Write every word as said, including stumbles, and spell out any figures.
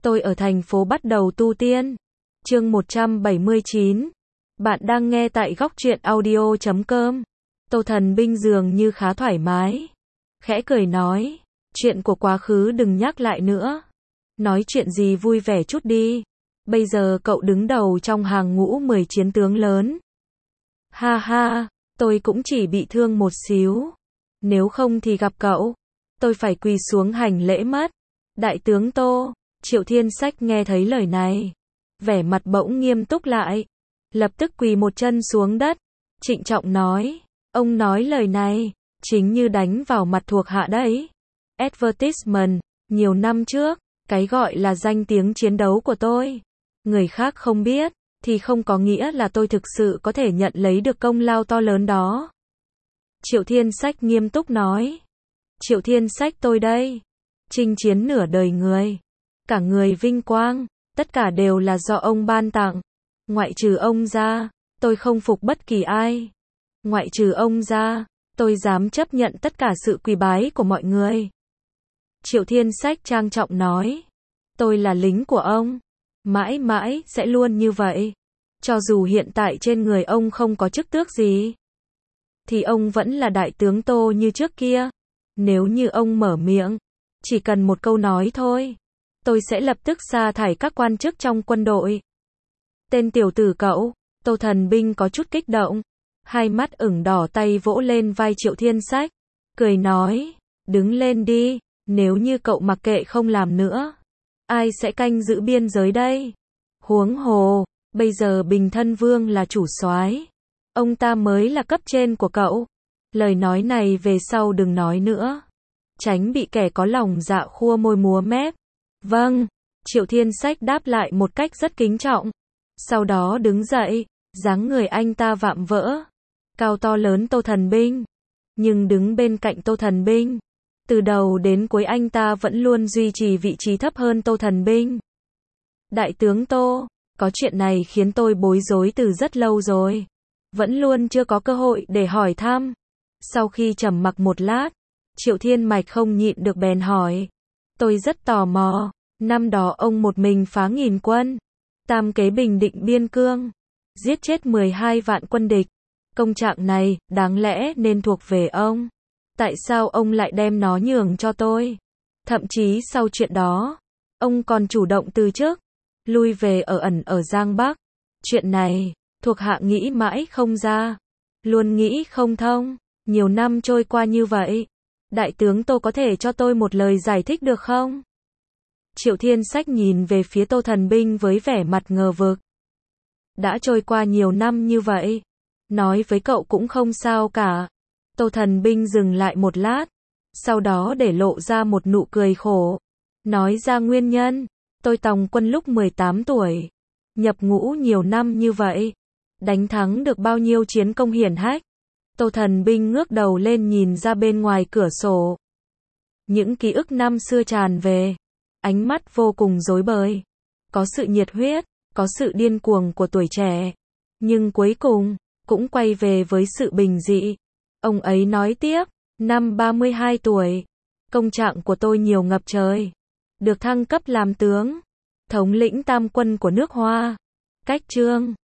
Tôi ở thành phố bắt đầu tu tiên. Chương một trăm bảy mươi chín. Bạn đang nghe tại góc truyện audio chấm com. Tô Thần Binh dường như khá thoải mái. Khẽ cười nói, chuyện của quá khứ đừng nhắc lại nữa. Nói chuyện gì vui vẻ chút đi. Bây giờ cậu đứng đầu trong hàng ngũ mười chiến tướng lớn. Ha ha, tôi cũng chỉ bị thương một xíu. Nếu không thì gặp cậu, tôi phải quỳ xuống hành lễ mất. Đại tướng Tô. Triệu Thiên Sách nghe thấy lời này, vẻ mặt bỗng nghiêm túc lại, lập tức quỳ một chân xuống đất, trịnh trọng nói, ông nói lời này, chính như đánh vào mặt thuộc hạ đấy. Advertisement, nhiều năm trước, cái gọi là danh tiếng chiến đấu của tôi, người khác không biết, thì không có nghĩa là tôi thực sự có thể nhận lấy được công lao to lớn đó. Triệu Thiên Sách nghiêm túc nói, Triệu Thiên Sách tôi đây, chinh chiến nửa đời người. Cả người vinh quang, tất cả đều là do ông ban tặng. Ngoại trừ ông ra, tôi không phục bất kỳ ai. Ngoại trừ ông ra, tôi dám chấp nhận tất cả sự quỳ bái của mọi người. Triệu Thiên Sách trang trọng nói, tôi là lính của ông, mãi mãi sẽ luôn như vậy. Cho dù hiện tại trên người ông không có chức tước gì, thì ông vẫn là đại tướng Tô như trước kia. Nếu như ông mở miệng, chỉ cần một câu nói thôi, tôi sẽ lập tức sa thải các quan chức trong quân đội. Tên tiểu tử cậu, Tô Thần Binh có chút kích động, hai mắt ửng đỏ, tay vỗ lên vai Triệu Thiên Sách, cười nói, đứng lên đi, nếu như cậu mặc kệ không làm nữa, ai sẽ canh giữ biên giới đây? Huống hồ, bây giờ Bình Thân Vương là chủ soái, ông ta mới là cấp trên của cậu. Lời nói này về sau đừng nói nữa, tránh bị kẻ có lòng dạ khua môi múa mép. Vâng, Triệu Thiên Sách đáp lại một cách rất kính trọng. Sau đó đứng dậy, dáng người anh ta vạm vỡ, cao to lớn Tô Thần Binh. Nhưng đứng bên cạnh Tô Thần Binh, từ đầu đến cuối anh ta vẫn luôn duy trì vị trí thấp hơn Tô Thần Binh. Đại tướng Tô, có chuyện này khiến tôi bối rối từ rất lâu rồi. Vẫn luôn chưa có cơ hội để hỏi thăm. Sau khi trầm mặc một lát, Triệu Thiên Mạch không nhịn được bèn hỏi. Tôi rất tò mò, năm đó ông một mình phá nghìn quân, tam kế bình định biên cương, giết chết mười hai vạn quân địch. Công trạng này, đáng lẽ nên thuộc về ông. Tại sao ông lại đem nó nhường cho tôi? Thậm chí sau chuyện đó, ông còn chủ động từ chức, lui về ở ẩn ở Giang Bắc. Chuyện này, thuộc hạ nghĩ mãi không ra, luôn nghĩ không thông. Nhiều năm trôi qua như vậy, đại tướng Tô có thể cho tôi một lời giải thích được không? Triệu Thiên Sách nhìn về phía Tô Thần Binh với vẻ mặt ngờ vực. Đã trôi qua nhiều năm như vậy, nói với cậu cũng không sao cả. Tô Thần Binh dừng lại một lát, sau đó để lộ ra một nụ cười khổ, nói ra nguyên nhân. Tôi tòng quân lúc mười tám tuổi, nhập ngũ nhiều năm như vậy, đánh thắng được bao nhiêu chiến công hiển hách. Tô Thần Binh ngước đầu lên nhìn ra bên ngoài cửa sổ. Những ký ức năm xưa tràn về, ánh mắt vô cùng rối bời. Có sự nhiệt huyết, có sự điên cuồng của tuổi trẻ, nhưng cuối cùng, cũng quay về với sự bình dị. Ông ấy nói tiếp, năm ba mươi hai tuổi, công trạng của tôi nhiều ngập trời. Được thăng cấp làm tướng, thống lĩnh tam quân của nước Hoa. Cách Trương,